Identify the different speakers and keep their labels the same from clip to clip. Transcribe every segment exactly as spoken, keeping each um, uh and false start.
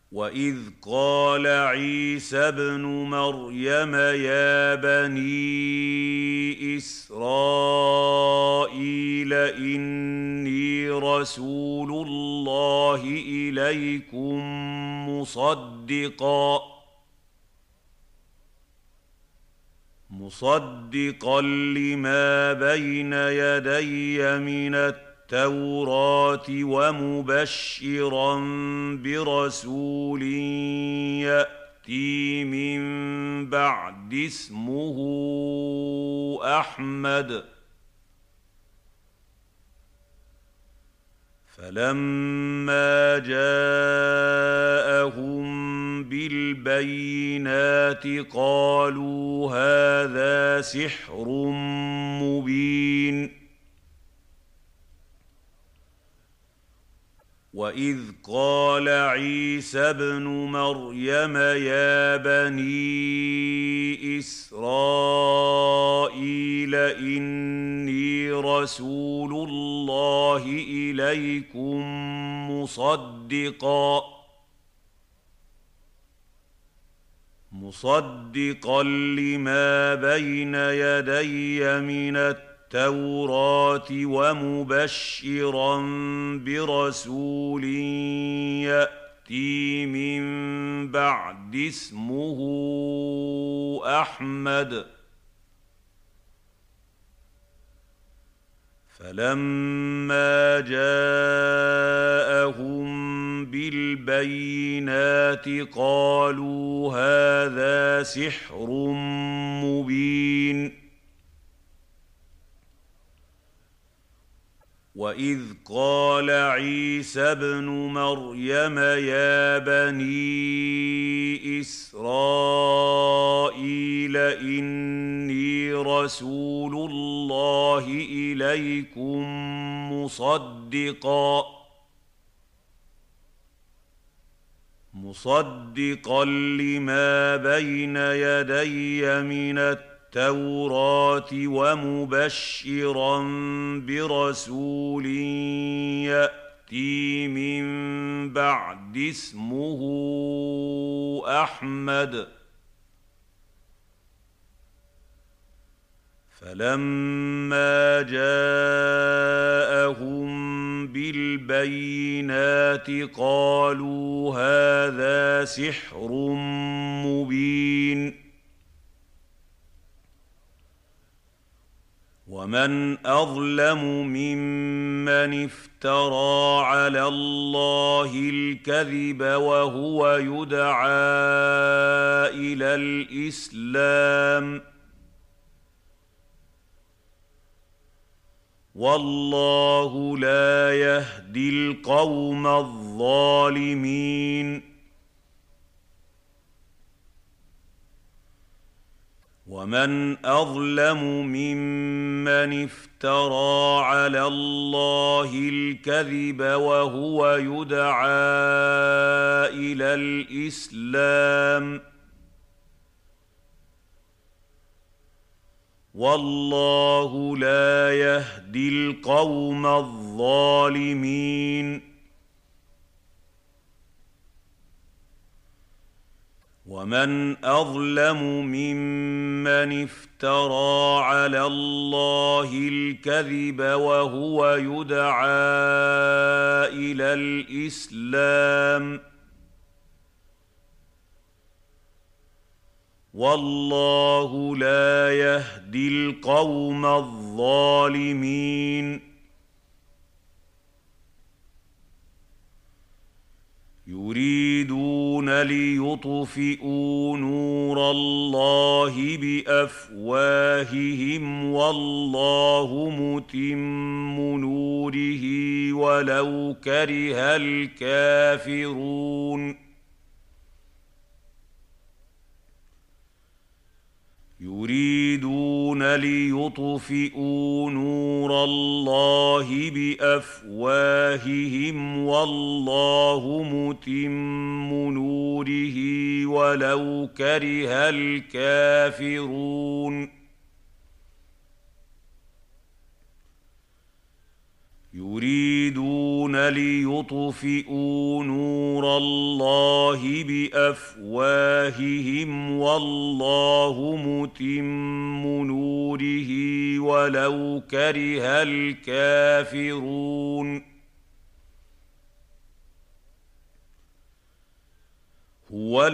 Speaker 1: وإذ قال عيسى ابن مريم يا بني إسرائيل إني رسول الله إليكم مصدقا مصدقا لما بين يدي من التوراة ومبشرا برسول يأتي من بعد اسمه أحمد فلما جاءهم بالبينات قالوا هذا سحر مبين وإذ قال عيسى ابن مريم يا بني إسرائيل إني رسول الله إليكم مصدقا مصدقا لما بين يدي من التوراة ومبشرا برسول يأتي من بعد اسمه أحمد فلما جاءهم بالبينات قالوا هذا سحر مبين وإذ قال عيسى ابن مريم يا بني إسرائيل إني رسول الله إليكم مصدقا مصدقا لما بين يدي من التوراة ومبشرا برسول يأتي من بعد اسمه أحمد فلما جاءهم بالبينات قالوا هذا سحر مبين ومن أظلم ممن افترى على الله الكذب وهو يدعى إلى الإسلام والله لا يهدي القوم الظالمين ومن أظلم ممن افترى على الله الكذب وهو يدعى إلى الإسلام والله لا يهدي القوم الظالمين ومن أظلم ممن افترى على الله الكذب وهو يدعى إلى الإسلام والله لا يهدي القوم الظالمين يريدون ليطفئوا نور الله بأفواههم والله متم نوره ولو كره الكافرون يريدون ليطفئوا نور الله بأفواههم والله متم نوره ولو كره الكافرون يريدون ليطفئوا نور الله الله بافواههم والله متم نوره ولو كره الكافرون هو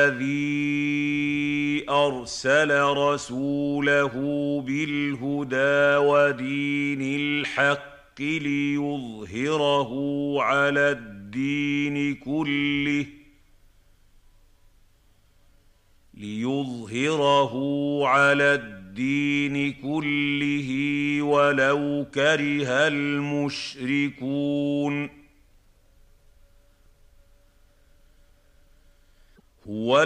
Speaker 1: الذي ارسل رسوله بالهدى ودين الحق ليظهره على الدين كله ليظهره على الدين كله ولو كره المشركون هو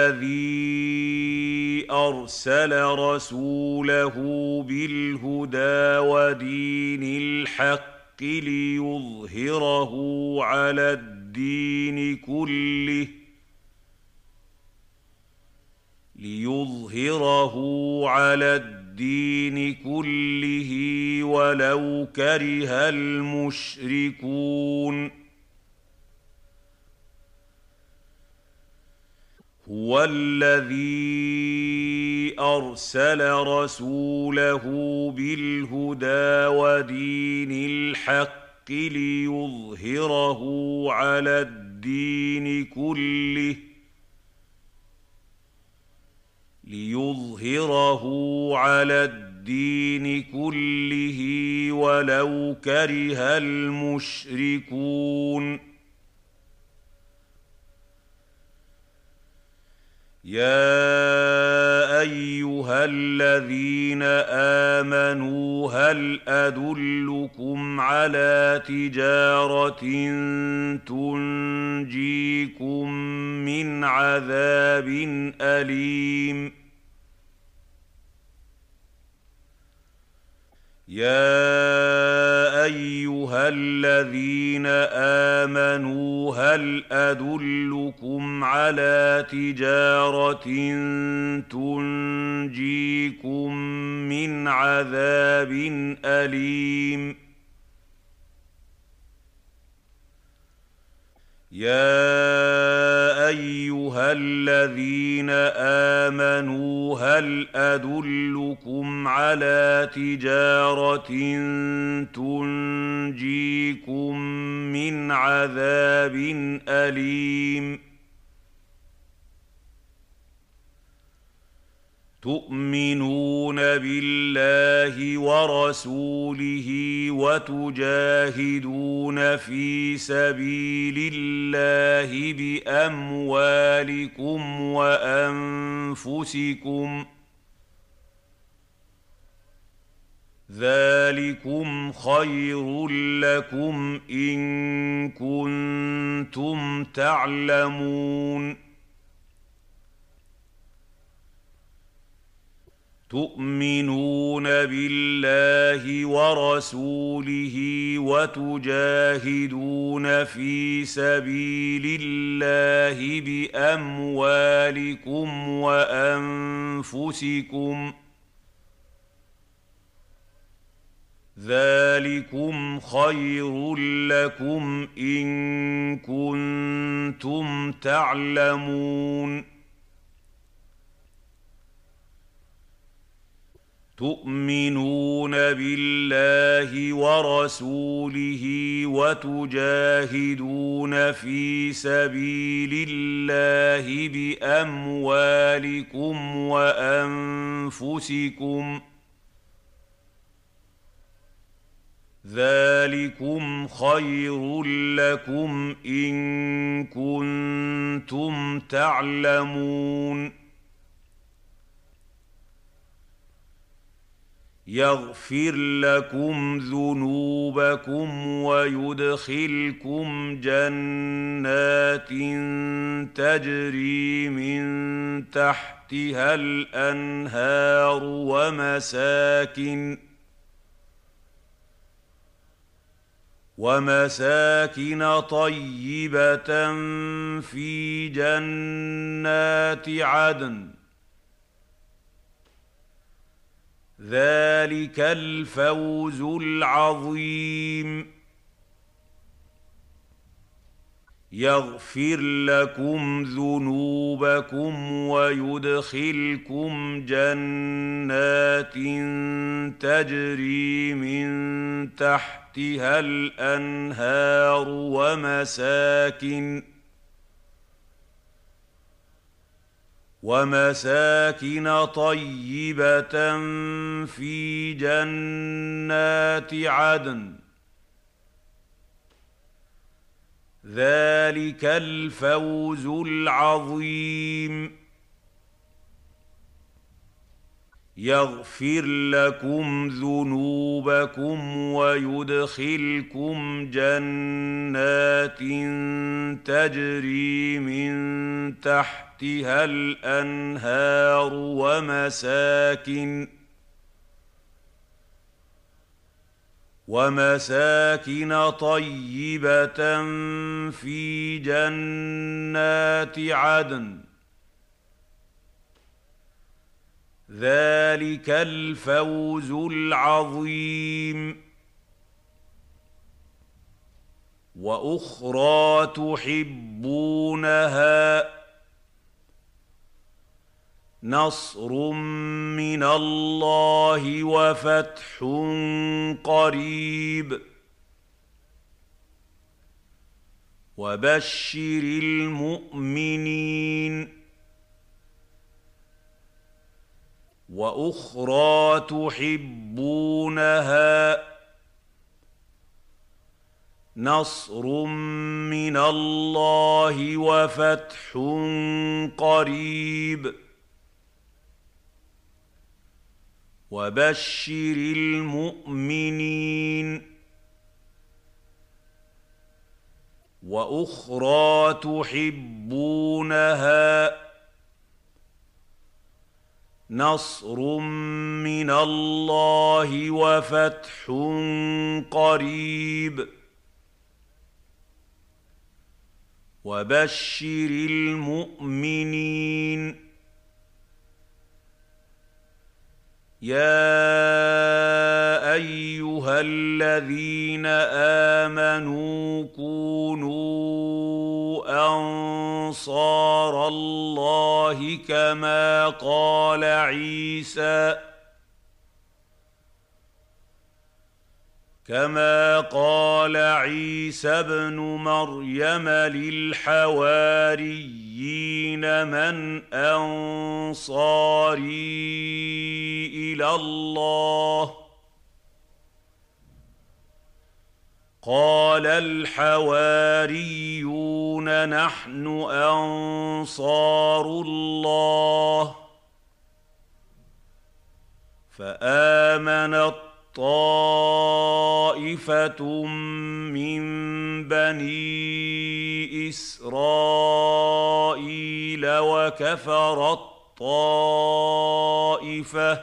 Speaker 1: الذي ارسل رسوله بالهدى ودين الحق ليظهره على الدين كله ليظهره على الدين كله ولو كره المشركون هو الذي ارسل رسوله بالهدى ودين الحق ليظهره على الدين كله ليظهره على الدين كله ولو كره المشركون يا ايها الذين امنوا هل ادلكم على تجاره تنجيكم من عذاب اليم يا ايها الذين امنوا هل ادلكم على تجاره تنجيكم من عذاب اليم يا ايها الذين امنوا هل ادلكم على تجاره تنجيكم من عذاب اليم تؤمنون بالله ورسوله وتجاهدون في سبيل الله باموالكم وانفسكم ذلكم خير لكم ان كنتم تعلمون تؤمنون بالله ورسوله وتجاهدون في سبيل الله باموالكم وانفسكم ذلكم خير لكم ان كنتم تعلمون تؤمنون بالله ورسوله وتجاهدون في سبيل الله باموالكم وانفسكم ذلكم خير لكم ان كنتم تعلمون يغفر لكم ذنوبكم ويدخلكم جنات تجري من تحتها الأنهار ومساكن ومساكن طيبة في جنات عدن ذلك الفوز العظيم يغفر لكم ذنوبكم ويدخلكم جنات تجري من تحتها الأنهار ومساكن ومساكن طيبة في جنات عدن ذلك الفوز العظيم يغفر لكم ذنوبكم ويدخلكم جنات تجري من تحتها الأنهار ومساكن ومساكن طيبة في جنات عدن ذلك الفوز العظيم وأخرى تحبونها نصر من الله وفتح قريب وبشر المؤمنين وأخرى تحبونها نصر من الله وفتح قريب وبشر المؤمنين وأخرى تحبونها نصر من الله وفتح قريب وبشر المؤمنين يا أيها الذين آمنوا كونوا أنصار الله كما قال عيسى كما قال عيسى ابن مريم للحواريين من أنصاري إلى الله قال الحواريون نحن أنصار الله فآمنت طائفة من بني إسرائيل وكفرت طائفة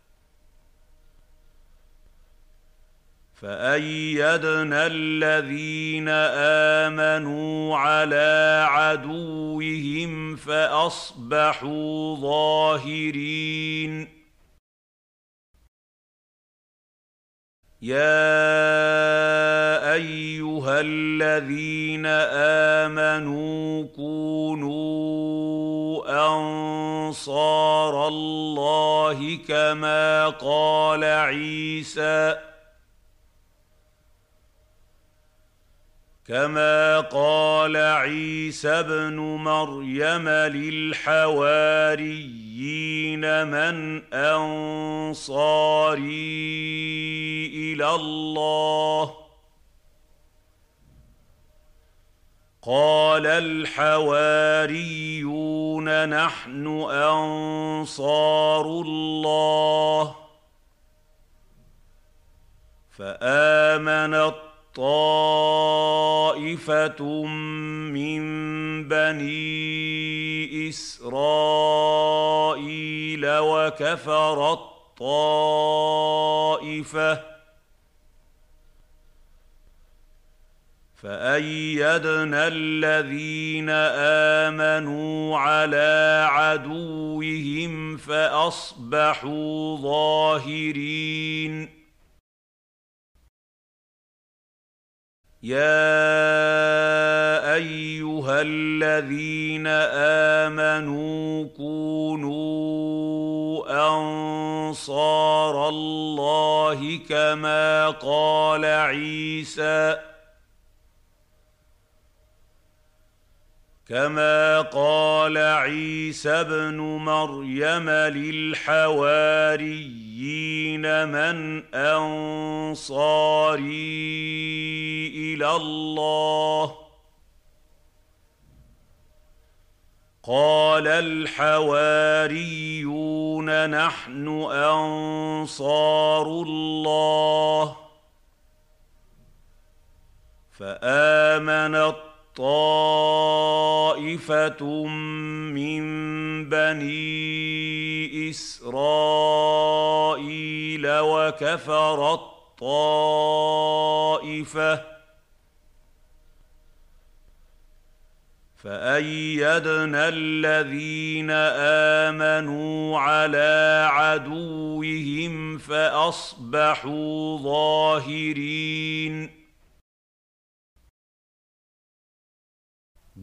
Speaker 1: فأيدنا الذين آمنوا على عدوهم فأصبحوا ظاهرين يا أيها الذين آمنوا كونوا أنصار الله كما قال عيسى كما قال عيسى ابن مريم للحواريين من أنصاري إلى الله قال الحواريون نحن أنصار الله فآمنت طائفة من بني إسرائيل وكفرت طائفة فأيدنا الذين آمنوا على عدوهم فأصبحوا ظاهرين يا ايها الذين امنوا كونوا انصار الله كما قال عيسى كما قال عيسى ابن مريم للحواريين من أنصاري إلى الله قال الحواريون نحن أنصار الله فآمنت طائفة من بني إسرائيل وكفرت طائفة فأيدنا الذين آمنوا على عدوهم فأصبحوا ظاهرين